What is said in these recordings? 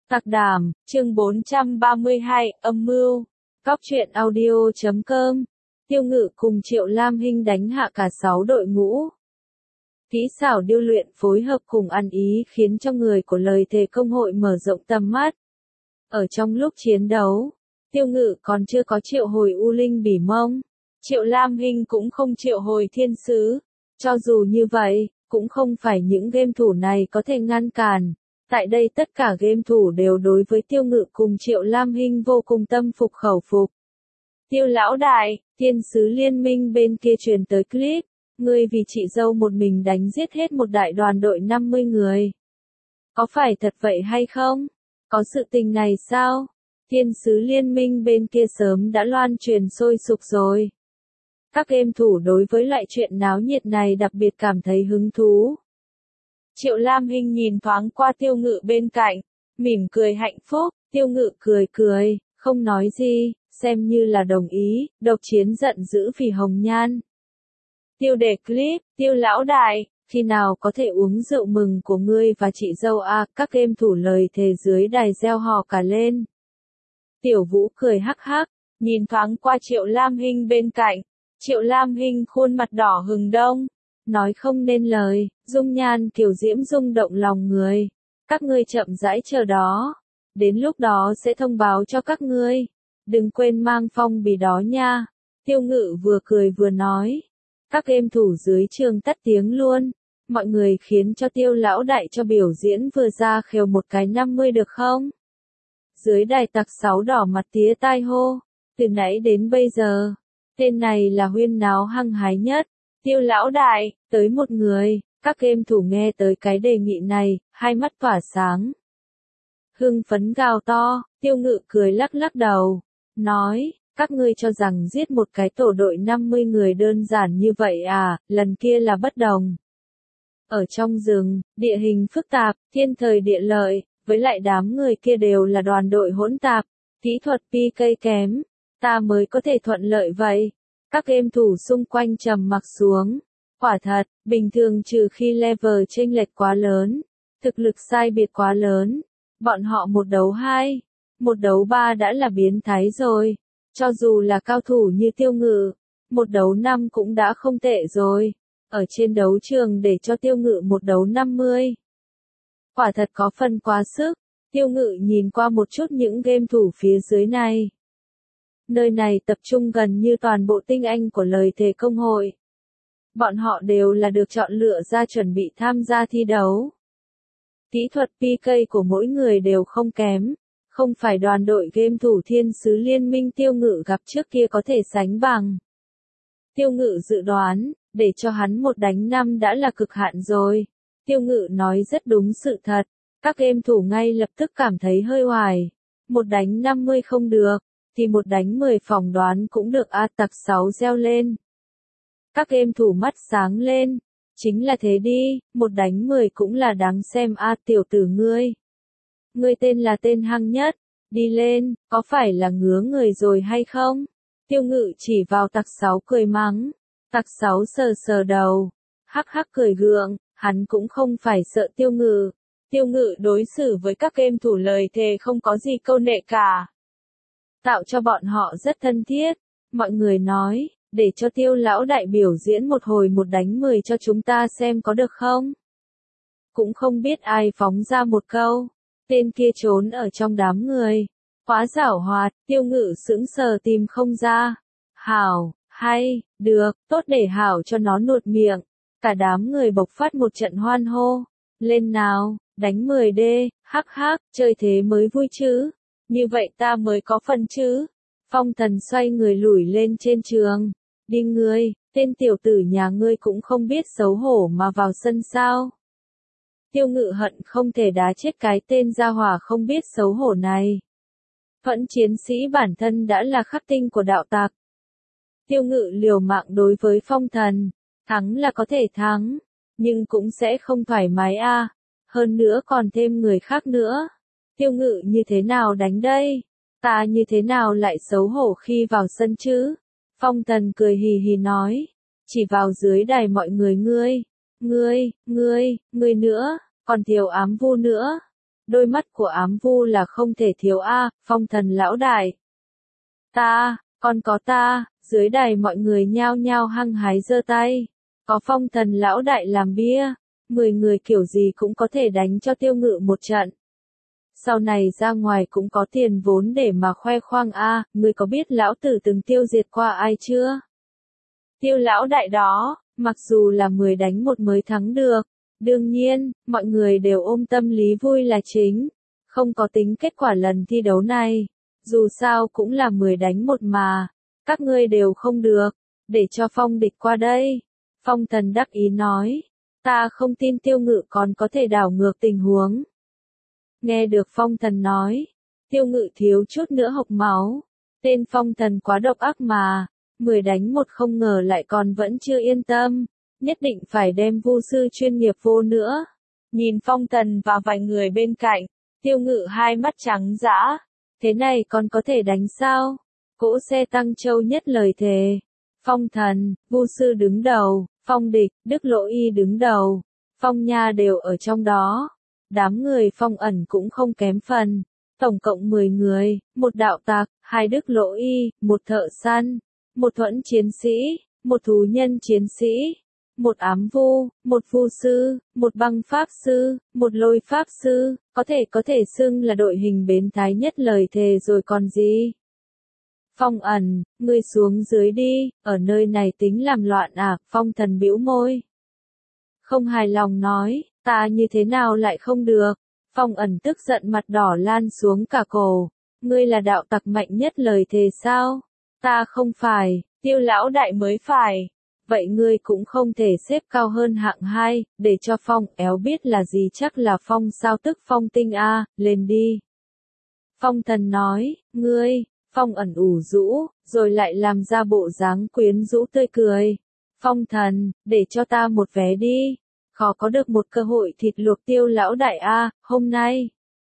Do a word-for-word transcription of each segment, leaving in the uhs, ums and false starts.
Tạc Đàm, chương bốn trăm ba mươi hai, âm mưu. Cóc truyện audio chấm com. Tiêu Ngự cùng Triệu Lam Hinh đánh hạ cả sáu đội ngũ. Kỹ xảo điêu luyện phối hợp cùng ăn ý khiến cho người của lời thề công hội mở rộng tầm mắt. Ở trong lúc chiến đấu, Tiêu Ngự còn chưa có triệu hồi U Linh Bỉ Mông. Triệu Lam Hinh cũng không triệu hồi Thiên Sứ. Cho dù như vậy, cũng không phải những game thủ này có thể ngăn cản. Tại đây tất cả game thủ đều đối với Tiêu Ngự cùng Triệu Lam Hinh vô cùng tâm phục khẩu phục. Tiêu lão đại, Thiên Sứ Liên minh bên kia truyền tới clip, ngươi vì chị dâu một mình đánh giết hết một đại đoàn đội năm mươi người. Có phải thật vậy hay không? Có sự tình này sao? Thiên Sứ Liên minh bên kia sớm đã loan truyền sôi sục rồi. Các game thủ đối với loại chuyện náo nhiệt này đặc biệt cảm thấy hứng thú. Triệu Lam Hinh nhìn thoáng qua Tiêu Ngự bên cạnh, mỉm cười hạnh phúc. Tiêu Ngự cười cười, không nói gì, xem như là đồng ý. Độc Chiến giận dữ vì Hồng Nhan. Tiêu đề clip, Tiêu lão đại, khi nào có thể uống rượu mừng của ngươi và chị dâu à? Các game thủ lời thề dưới đài reo hò cả lên. Tiểu Vũ cười hắc hắc, nhìn thoáng qua Triệu Lam Hinh bên cạnh. Triệu Lam Hinh khuôn mặt đỏ hừng đông, nói không nên lời, dung nhan kiều diễm rung động lòng người. Các ngươi chậm rãi chờ đó, đến lúc đó sẽ thông báo cho các ngươi. Đừng quên mang phong bì đó nha. Tiêu Ngự vừa cười vừa nói. Các game thủ dưới trường tắt tiếng luôn. Mọi người khiến cho Tiêu lão đại cho biểu diễn vừa ra khều một cái năm mươi được không? Dưới đài Tạc Sáu đỏ mặt tía tai hô. Từ nãy đến bây giờ, tên này là huyên náo hăng hái nhất. Tiêu lão đại, tới một người. Các game thủ nghe tới cái đề nghị này, hai mắt tỏa sáng. Hưng phấn gào to. Tiêu Ngự cười lắc lắc đầu, nói, các ngươi cho rằng giết một cái tổ đội năm mươi người đơn giản như vậy à? Lần kia là bất đồng. Ở trong rừng, địa hình phức tạp, thiên thời địa lợi, với lại đám người kia đều là đoàn đội hỗn tạp, kỹ thuật pê ca kém, ta mới có thể thuận lợi vậy. Các game thủ xung quanh trầm mặc xuống. Quả thật, bình thường trừ khi level chênh lệch quá lớn, thực lực sai biệt quá lớn, bọn họ một đấu hai, một đấu ba đã là biến thái rồi. Cho dù là cao thủ như Tiêu Ngự, một đấu năm cũng đã không tệ rồi. Ở trên đấu trường để cho Tiêu Ngự một đấu năm mươi. Quả thật có phần quá sức. Tiêu Ngự nhìn qua một chút những game thủ phía dưới này. Nơi này tập trung gần như toàn bộ tinh anh của lời thề công hội. Bọn họ đều là được chọn lựa ra chuẩn bị tham gia thi đấu. Kỹ thuật pê ca của mỗi người đều không kém. Không phải đoàn đội game thủ Thiên Sứ Liên minh Tiêu Ngự gặp trước kia có thể sánh bằng. Tiêu Ngự dự đoán, để cho hắn một đánh năm đã là cực hạn rồi. Tiêu Ngự nói rất đúng sự thật. Các game thủ ngay lập tức cảm thấy hơi hoài. Một đánh năm mươi không được, thì một đánh mười phỏng đoán cũng được a. Tạc Sáu reo lên. Các game thủ mắt sáng lên. Chính là thế đi, một đánh mười cũng là đáng xem a. Tiểu tử ngươi. Ngươi tên là tên hăng nhất, đi lên, có phải là ngứa người rồi hay không? Tiêu Ngự chỉ vào Tạc Sáu cười mắng. Tạc Sáu sờ sờ đầu, hắc hắc cười gượng, hắn cũng không phải sợ Tiêu Ngự. Tiêu Ngự đối xử với các game thủ lời thề không có gì câu nệ cả. Tạo cho bọn họ rất thân thiết. Mọi người nói, để cho Tiêu lão đại biểu diễn một hồi một đánh mười cho chúng ta xem có được không? Cũng không biết ai phóng ra một câu. Tên kia trốn ở trong đám người. Quá giảo hoạt, Tiêu Ngự sững sờ tìm không ra. Hảo, hay, được, tốt để Hảo cho nó nuột miệng. Cả đám người bộc phát một trận hoan hô. Lên nào, đánh mười đê, hắc hắc, chơi thế mới vui chứ. Như vậy ta mới có phần chứ. Phong Thần xoay người lủi lên trên trường. Đi ngươi, tên tiểu tử nhà ngươi cũng không biết xấu hổ mà vào sân sao. Tiêu Ngự hận không thể đá chết cái tên gia hỏa không biết xấu hổ này. Phẫn chiến sĩ bản thân đã là khắc tinh của đạo tặc. Tiêu Ngự liều mạng đối với Phong Thần. Thắng là có thể thắng, nhưng cũng sẽ không thoải mái a. Hơn nữa còn thêm người khác nữa. Tiêu Ngự như thế nào đánh đây? Ta như thế nào lại xấu hổ khi vào sân chứ? Phong Thần cười hì hì nói. Chỉ vào dưới đài mọi người ngươi. Ngươi, ngươi, ngươi nữa, còn Tiểu Ám Vu nữa. đôi mắt của ám vu là không thể thiếu a, phong thần lão đại. Ta, còn có ta, dưới đài mọi người nhao nhao hăng hái giơ tay. Có phong thần lão đại làm bia, mười người kiểu gì cũng có thể đánh cho Tiêu Ngự một trận. Sau này ra ngoài cũng có tiền vốn để mà khoe khoang a, ngươi có biết lão tử từng tiêu diệt qua ai chưa? Tiêu lão đại đó, mặc dù là mười đánh một mới thắng được. Đương nhiên, mọi người đều ôm tâm lý vui là chính, không có tính kết quả lần thi đấu này. Dù sao cũng là mười đánh một mà, các ngươi đều không được, để cho phong địch qua đây. Phong thần đắc ý nói, ta không tin Tiêu Ngự còn có thể đảo ngược tình huống. Nghe được phong thần nói, Tiêu Ngự thiếu chút nữa hộc máu, tên phong thần quá độc ác mà, mười đánh một không ngờ lại còn vẫn chưa yên tâm, nhất định phải đem vu sư chuyên nghiệp vô nữa. Nhìn phong thần và vài người bên cạnh, Tiêu Ngự hai mắt trắng dã, thế này còn có thể đánh sao? Cỗ xe Tăng Châu nhất lời thề. Phong thần, vu sư đứng đầu, phong địch, Đức Lỗ Y đứng đầu, phong nha đều ở trong đó. Đám người phong ẩn cũng không kém phần, tổng cộng mười người, một đạo tặc, hai Đức Lỗ Y, một thợ săn, một thuẫn chiến sĩ, một thú nhân chiến sĩ, một ám vu, một vu sư, một băng pháp sư, một lôi pháp sư, có thể có thể xưng là đội hình biến thái nhất lời thề rồi còn gì. Phong ẩn, ngươi xuống dưới đi, ở nơi này tính làm loạn à, phong thần bĩu môi. Không hài lòng nói, ta như thế nào lại không được, phong ẩn tức giận mặt đỏ lan xuống cả cổ, ngươi là đạo tặc mạnh nhất lời thề sao, ta không phải, Tiêu lão đại mới phải, vậy ngươi cũng không thể xếp cao hơn hạng hai, để cho phong éo biết là gì chắc là phong sao tức phong tinh a, lên đi. Phong thần nói, ngươi, phong ẩn ủ rũ, rồi lại làm ra bộ dáng quyến rũ tươi cười. Phong thần, để cho ta một vé đi, khó có được một cơ hội thịt luộc Tiêu lão đại a, hôm nay.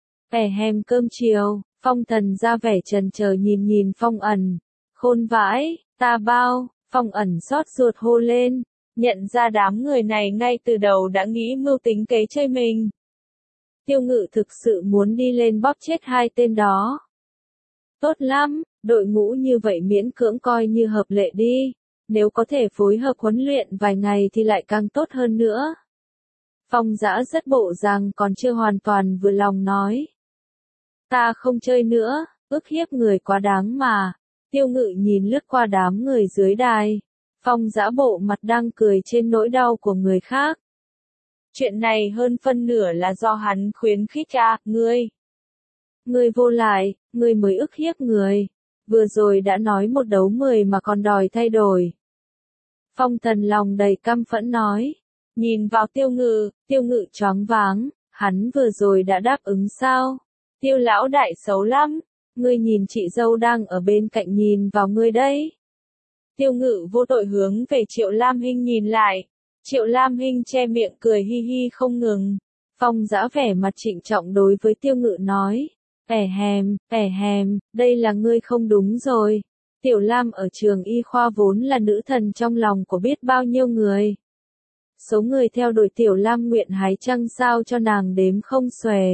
Ẻ hèm cơm chiều, phong thần ra vẻ trần chờ nhìn nhìn phong ẩn, khôn vãi, ta bao, phong ẩn xót ruột hô lên, nhận ra đám người này ngay từ đầu đã nghĩ mưu tính kế chơi mình. Tiêu Ngự thực sự muốn đi lên bóp chết hai tên đó. Tốt lắm, đội ngũ như vậy miễn cưỡng coi như hợp lệ đi, nếu có thể phối hợp huấn luyện vài ngày thì lại càng tốt hơn nữa. Phong Dã rất bộ rằng còn chưa hoàn toàn vừa lòng nói. Ta không chơi nữa, ức hiếp người quá đáng mà. Tiêu Ngự nhìn lướt qua đám người dưới đài. Phong Dã bộ mặt đang cười trên nỗi đau của người khác. Chuyện này hơn phân nửa là do hắn khuyến khích à, ngươi. Ngươi vô lại, ngươi mới ức hiếp người. Vừa rồi đã nói một đấu mười mà còn đòi thay đổi. Phong thần lòng đầy căm phẫn nói. Nhìn vào Tiêu Ngự, Tiêu Ngự choáng váng, hắn vừa rồi đã đáp ứng sao? Tiêu lão đại xấu lắm, ngươi nhìn chị dâu đang ở bên cạnh nhìn vào ngươi đấy. Tiêu Ngự vô tội hướng về Triệu Lam Hinh nhìn lại, Triệu Lam Hinh che miệng cười hi hi không ngừng. Phong Dã vẻ mặt trịnh trọng đối với Tiêu Ngự nói, ẻ hèm, ẻ hèm, đây là ngươi không đúng rồi. Tiểu Lam ở trường y khoa vốn là nữ thần trong lòng của biết bao nhiêu người. Số người theo đuổi Tiểu Lam nguyện hái trăng sao cho nàng đếm không xuể.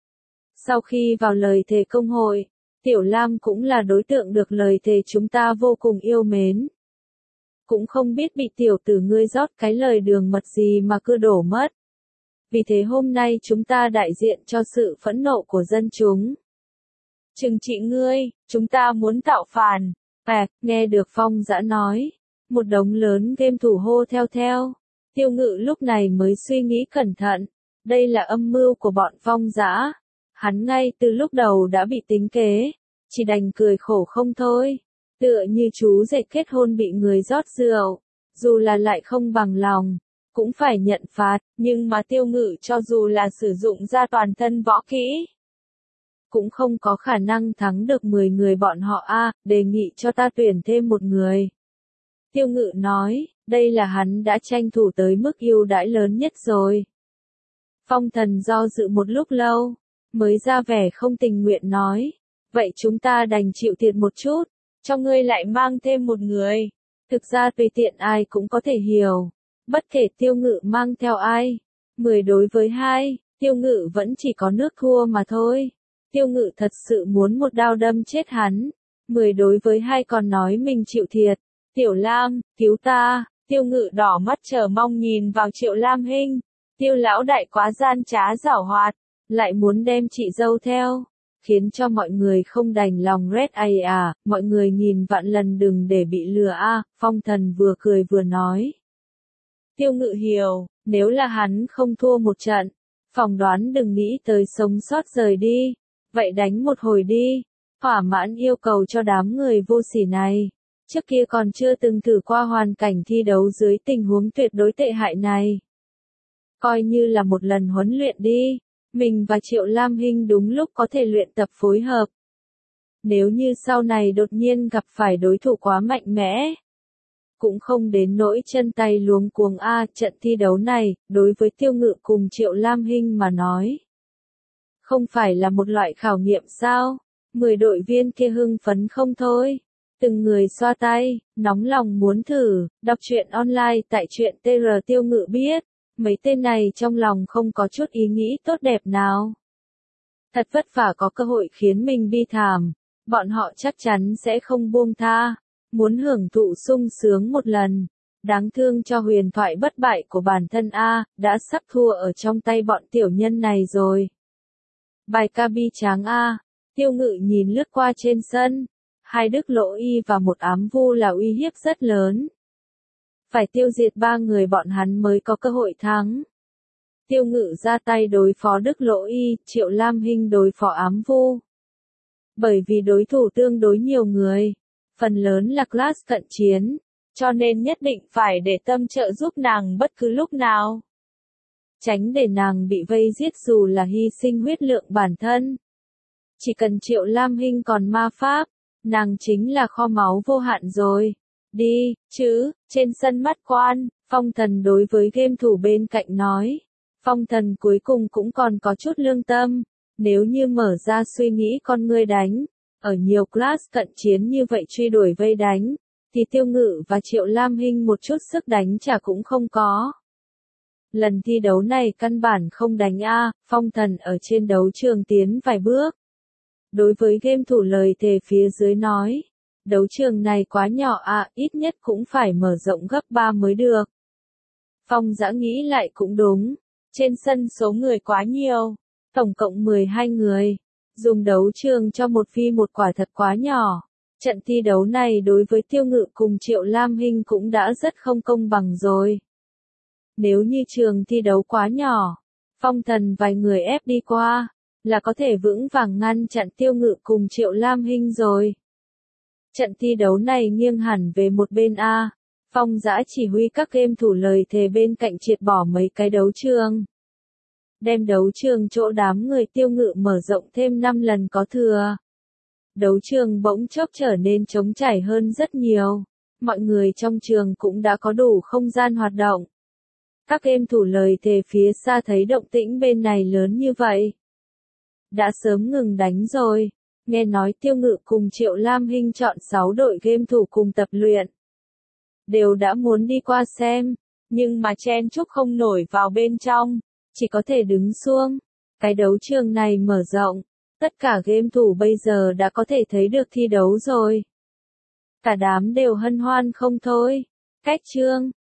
Sau khi vào lời thề công hội, Tiểu Lam cũng là đối tượng được lời thề chúng ta vô cùng yêu mến. Cũng không biết bị tiểu tử ngươi rót cái lời đường mật gì mà cứ đổ mất. Vì thế hôm nay chúng ta đại diện cho sự phẫn nộ của dân chúng. Trừng trị ngươi, chúng ta muốn tạo phản. À, nghe được Phong Dã nói. Một đống lớn game thủ hô theo theo. Tiêu Ngự lúc này mới suy nghĩ cẩn thận. Đây là âm mưu của bọn Phong Dã. Hắn ngay từ lúc đầu đã bị tính kế. Chỉ đành cười khổ không thôi. Tựa như chú rể kết hôn bị người rót rượu. Dù là lại không bằng lòng. Cũng phải nhận phạt. Nhưng mà Tiêu Ngự cho dù là sử dụng ra toàn thân võ kỹ. Cũng không có khả năng thắng được mười người bọn họ a, đề nghị cho ta tuyển thêm một người. Tiêu Ngự nói, đây là hắn đã tranh thủ tới mức ưu đãi lớn nhất rồi. Phong thần do dự một lúc lâu, mới ra vẻ không tình nguyện nói, vậy chúng ta đành chịu thiệt một chút, cho ngươi lại mang thêm một người. Thực ra tùy tiện ai cũng có thể hiểu, bất kể Tiêu Ngự mang theo ai, mười đối với hai, Tiêu Ngự vẫn chỉ có nước thua mà thôi. Tiêu Ngự thật sự muốn một đao đâm chết hắn. Mười đối với hai còn nói mình chịu thiệt. Tiểu Lam, cứu ta. Tiêu Ngự đỏ mắt chờ mong nhìn vào Triệu Lam Hinh. Tiêu lão đại quá gian trá giảo hoạt, lại muốn đem chị dâu theo, khiến cho mọi người không đành lòng rét ai à, mọi người nghìn vạn lần đừng để bị lừa a. Phong Thần vừa cười vừa nói. Tiêu Ngự hiểu, nếu là hắn không thua một trận, phỏng đoán đừng nghĩ tới sống sót rời đi, vậy đánh một hồi đi, thỏa mãn yêu cầu cho đám người vô sỉ này. Trước kia còn chưa từng thử qua hoàn cảnh thi đấu dưới tình huống tuyệt đối tệ hại này. Coi như là một lần huấn luyện đi, mình và Triệu Lam Hinh đúng lúc có thể luyện tập phối hợp. Nếu như sau này đột nhiên gặp phải đối thủ quá mạnh mẽ, cũng không đến nỗi chân tay luống cuống a. Trận thi đấu này, đối với Tiêu Ngự cùng Triệu Lam Hinh mà nói, không phải là một loại khảo nghiệm sao? Mười đội viên kia hưng phấn không thôi. Từng người xoa tay, nóng lòng muốn thử, đọc truyện online tại truyện tê rờ. Tiêu Ngự biết, mấy tên này trong lòng không có chút ý nghĩ tốt đẹp nào. Thật vất vả có cơ hội khiến mình bi thảm, bọn họ chắc chắn sẽ không buông tha, muốn hưởng thụ sung sướng một lần. Đáng thương cho huyền thoại bất bại của bản thân A, đã sắp thua ở trong tay bọn tiểu nhân này rồi. Bài ca bi tráng A, Tiêu Ngự nhìn lướt qua trên sân. Hai Đức Lỗ Y và một ám vu là uy hiếp rất lớn. Phải tiêu diệt ba người bọn hắn mới có cơ hội thắng. Tiêu Ngự ra tay đối phó Đức Lỗ Y, Triệu Lam Hinh đối phó ám vu. Bởi vì đối thủ tương đối nhiều người, phần lớn là class cận chiến, cho nên nhất định phải để tâm trợ giúp nàng bất cứ lúc nào. Tránh để nàng bị vây giết dù là hy sinh huyết lượng bản thân. Chỉ cần Triệu Lam Hinh còn ma pháp, nàng chính là kho máu vô hạn rồi. Đi, chứ, trên sân mắt quan, Phong Thần đối với game thủ bên cạnh nói. Phong Thần cuối cùng cũng còn có chút lương tâm, nếu như mở ra suy nghĩ con ngươi đánh, ở nhiều class cận chiến như vậy truy đuổi vây đánh, thì Tiêu Ngự và Triệu Lam Hinh một chút sức đánh trả cũng không có. Lần thi đấu này căn bản không đánh a. Phong Thần ở trên đấu trường tiến vài bước. Đối với game thủ lời thề phía dưới nói, đấu trường này quá nhỏ à, ít nhất cũng phải mở rộng gấp ba mới được. Phong Dã nghĩ lại cũng đúng, trên sân số người quá nhiều, tổng cộng mười hai người, dùng đấu trường cho một phi một quả thật quá nhỏ. Trận thi đấu này đối với Tiêu Ngự cùng Triệu Lam Hinh cũng đã rất không công bằng rồi. Nếu như trường thi đấu quá nhỏ, Phong Thần vài người ép đi qua, là có thể vững vàng ngăn chặn Tiêu Ngự cùng Triệu Lam Hinh rồi. Trận thi đấu này nghiêng hẳn về một bên A, Phong Dã chỉ huy các game thủ lời thề bên cạnh triệt bỏ mấy cái đấu trường. Đem đấu trường chỗ đám người Tiêu Ngự mở rộng thêm năm lần có thừa. Đấu trường bỗng chốc trở nên trống trải hơn rất nhiều, mọi người trong trường cũng đã có đủ không gian hoạt động. Các game thủ lời thề phía xa thấy động tĩnh bên này lớn như vậy, đã sớm ngừng đánh rồi. Nghe nói Tiêu Ngự cùng Triệu Lam Hinh chọn sáu đội game thủ cùng tập luyện, đều đã muốn đi qua xem, nhưng mà chen chúc không nổi vào bên trong, chỉ có thể đứng xuống. Cái đấu trường này mở rộng, tất cả game thủ bây giờ đã có thể thấy được thi đấu rồi. Cả đám đều hân hoan không thôi. Cách chương